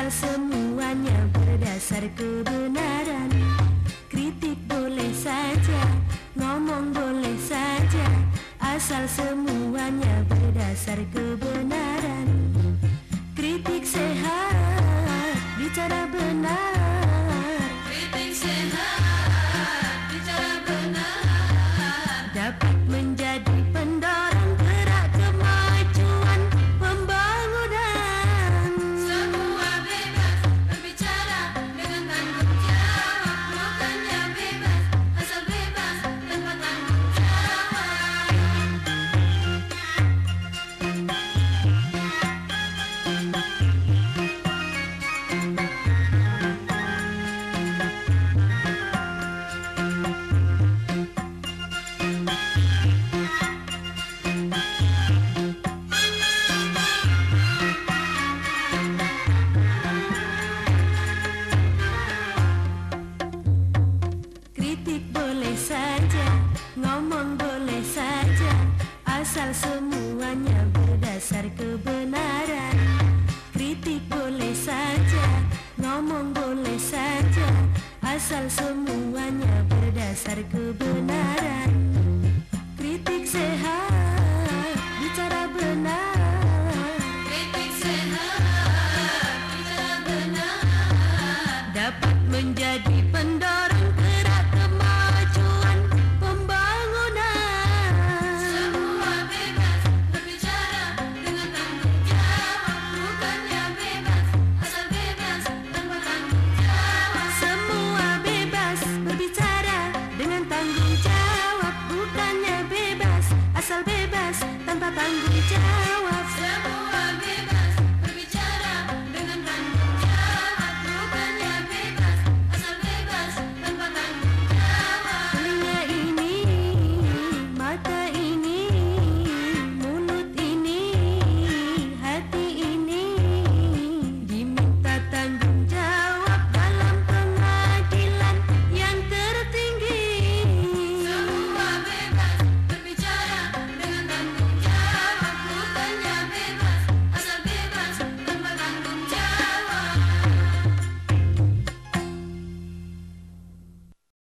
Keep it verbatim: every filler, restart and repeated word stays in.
asal semuanya berdasar kebenaran. Kritik boleh saja, ngomong boleh saja, asal semuanya berdasar kebenaran. Kritik sehat, bicara benar. Kritik sehat, bicara benar, Dapat menjadi pendorong gerak kemajuan pembangunan. semua bebas berbicara dengan tanggung jawab, bukannya bebas asal bebas tanpa tanggung jawab. Kritik boleh saja, ngomong boleh saja, asal semuanya berdasar kebenaran. Kritik boleh saja, ngomong boleh saja, asal semuanya berdasar kebenaran. Kritik sehat, bicara benar. Kritik sehat, bicara benar, Dapat menjadi pendorong gerak kemajuan pembangunan. semua bebas berbicara dengan tanggung jawab, bukannya bebas asal bebas tanpa tanggung jawab. Semua bebas berbicara dengan tanggung jawab, bukannya bebas asal bebas tanpa tanggung jawab.